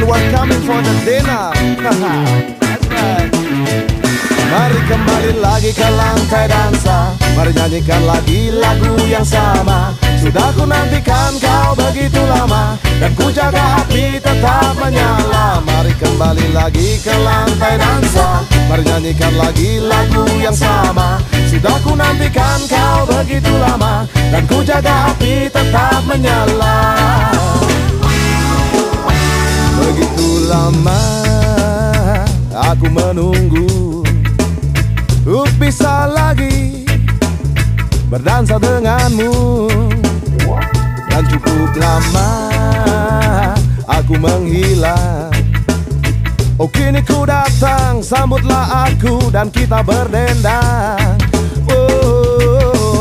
were coming for the dinner. That's right. Mari kembali lagi ke lantai dansa, mari nyanyikan lagi lagu yang sama. Sudah ku nantikan kau begitu lama, dan ku jaga api tetap menyala. Mari kembali lagi ke lantai dansa, mari nyanyikan lagi lagu yang sama. Sudah ku nantikan kau begitu lama, dan ku jaga api tetap menyala. Begitu lama aku menunggu untuk bisa lagi berdansa denganmu, dan cukup lama aku menghilang. Oh kini ku datang, sambutlah aku dan kita berdendang. Oh.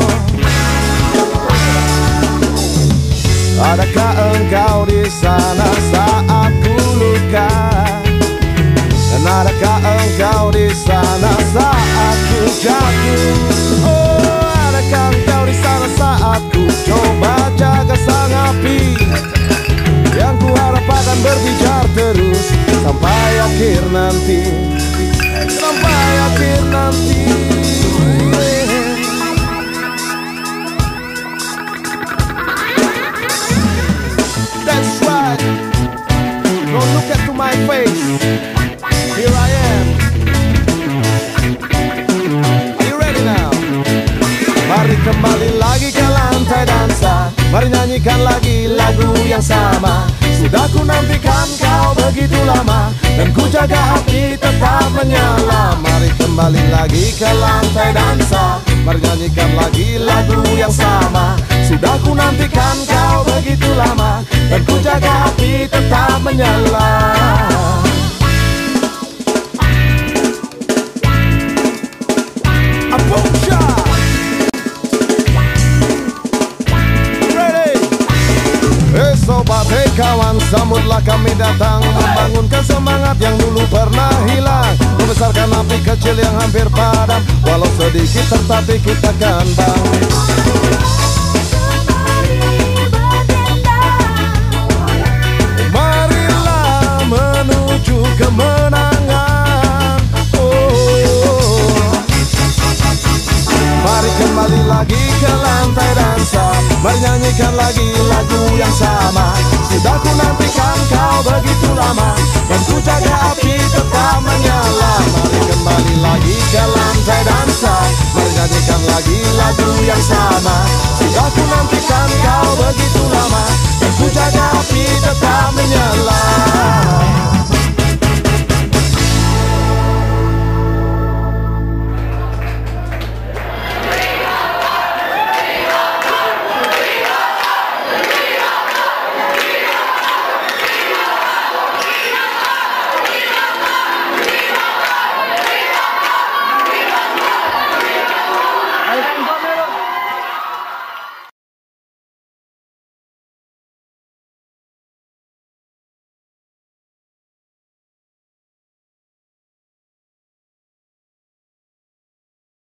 Adakah engkau di sana saat ku luka? Dan adakah engkau di sana saat ku jatuh? Oh, adakah engkau di sana saat ku coba jaga sang api yang ku harap akan berbijar terus sampai akhir nanti, sampai akhir nanti. That's right. Don't look at to my face. Here I am. Are you ready now? Mari kembali lagi ke lantai dansa, mari nyanyikan lagi lagu yang sama. Sudah ku nantikan kau begitu lama, dan ku jaga api tetap menyala. Mari kembali lagi ke lantai dansa, mari nyanyikan lagi lagu yang sama. Sudah ku nantikan kau begitu lama, dan ku jaga api tetap menyala. Sobat, hei kawan, sambutlah kami datang, membangunkan semangat yang dulu pernah hilang, membesarkan api kecil yang hampir padam, walau sedikit tetapi kita kan bangkit. Marilah menuju kemenangan. Oh. Mari kembali lagi ke lantai dansa, mari nyanyikan lagi lagu yang sama. Sudah ku nantikan kau begitu lama, dan ku jaga api tetap menyala. Mari kembali lagi ke lantai dansa, mari nyanyikan lagi lagu yang sama.